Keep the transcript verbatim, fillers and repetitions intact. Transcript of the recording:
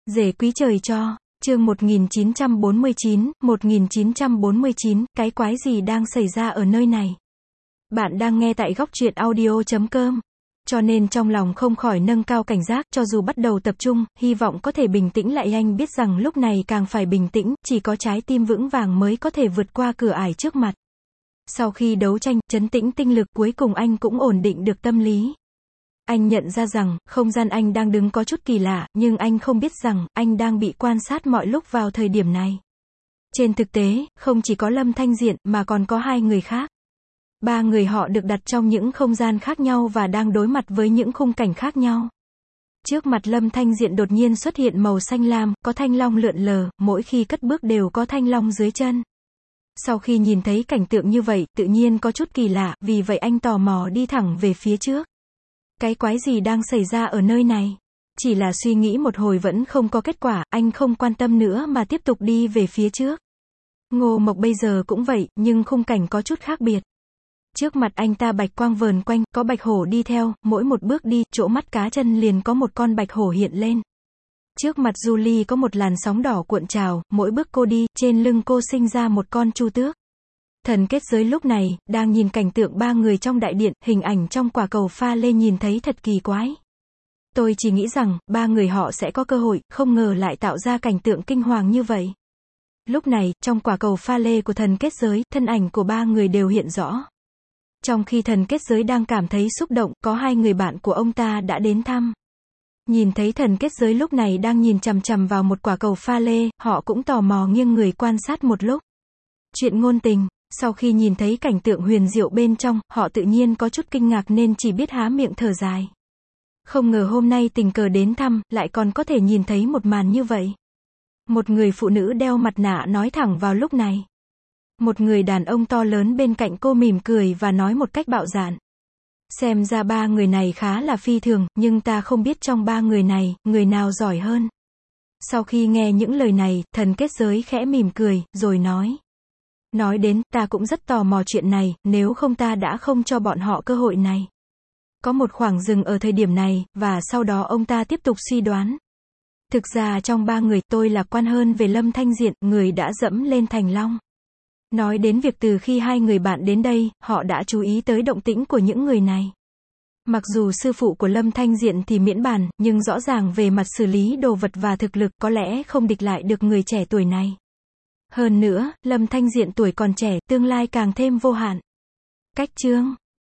Rể quý trời cho, chương một nghìn chín trăm bốn mươi chín, một nghìn chín trăm bốn mươi chín, cái quái gì đang xảy ra ở nơi này? Bạn đang nghe tại góc truyện audio chấm com. Cho nên trong lòng không khỏi nâng cao cảnh giác, cho dù bắt đầu tập trung, hy vọng có thể bình tĩnh lại. Anh biết rằng lúc này càng phải bình tĩnh, chỉ có trái tim vững vàng mới có thể vượt qua cửa ải trước mặt. Sau khi đấu tranh, trấn tĩnh tinh lực, cuối cùng anh cũng ổn định được tâm lý. Anh nhận ra rằng, không gian anh đang đứng có chút kỳ lạ, nhưng anh không biết rằng, anh đang bị quan sát mọi lúc vào thời điểm này. Trên thực tế, không chỉ có Lâm Thanh Diện, mà còn có hai người khác. Ba người họ được đặt trong những không gian khác nhau và đang đối mặt với những khung cảnh khác nhau. Trước mặt Lâm Thanh Diện đột nhiên xuất hiện màu xanh lam, có thanh long lượn lờ, mỗi khi cất bước đều có thanh long dưới chân. Sau khi nhìn thấy cảnh tượng như vậy, tự nhiên có chút kỳ lạ, vì vậy anh tò mò đi thẳng về phía trước. Cái quái gì đang xảy ra ở nơi này? Chỉ là suy nghĩ một hồi vẫn không có kết quả, anh không quan tâm nữa mà tiếp tục đi về phía trước. Ngô Mộc bây giờ cũng vậy, nhưng khung cảnh có chút khác biệt. Trước mặt anh ta bạch quang vờn quanh, có bạch hổ đi theo, mỗi một bước đi, chỗ mắt cá chân liền có một con bạch hổ hiện lên. Trước mặt Julie có một làn sóng đỏ cuộn trào, mỗi bước cô đi, trên lưng cô sinh ra một con chu tước. Thần kết giới lúc này, đang nhìn cảnh tượng ba người trong đại điện, hình ảnh trong quả cầu pha lê nhìn thấy thật kỳ quái. Tôi chỉ nghĩ rằng, ba người họ sẽ có cơ hội, không ngờ lại tạo ra cảnh tượng kinh hoàng như vậy. Lúc này, trong quả cầu pha lê của thần kết giới, thân ảnh của ba người đều hiện rõ. Trong khi thần kết giới đang cảm thấy xúc động, có hai người bạn của ông ta đã đến thăm. Nhìn thấy thần kết giới lúc này đang nhìn chằm chằm vào một quả cầu pha lê, họ cũng tò mò nghiêng người quan sát một lúc. Chuyện ngôn tình, sau khi nhìn thấy cảnh tượng huyền diệu bên trong, họ tự nhiên có chút kinh ngạc nên chỉ biết há miệng thở dài. Không ngờ hôm nay tình cờ đến thăm, lại còn có thể nhìn thấy một màn như vậy. Một người phụ nữ đeo mặt nạ nói thẳng vào lúc này. Một người đàn ông to lớn bên cạnh cô mỉm cười và nói một cách bạo dạn. Xem ra ba người này khá là phi thường, nhưng ta không biết trong ba người này, người nào giỏi hơn. Sau khi nghe những lời này, thần kết giới khẽ mỉm cười, rồi nói. Nói đến, ta cũng rất tò mò chuyện này, nếu không ta đã không cho bọn họ cơ hội này. Có một khoảng dừng ở thời điểm này, và sau đó ông ta tiếp tục suy đoán. Thực ra trong ba người, tôi lạc quan hơn về Lâm Thanh Diện, người đã dẫm lên thành long. Nói đến việc từ khi hai người bạn đến đây, họ đã chú ý tới động tĩnh của những người này. Mặc dù sư phụ của Lâm Thanh Diện thì miễn bàn, nhưng rõ ràng về mặt xử lý đồ vật và thực lực có lẽ không địch lại được người trẻ tuổi này. Hơn nữa, Lâm Thanh Diện tuổi còn trẻ, tương lai càng thêm vô hạn. Cách chương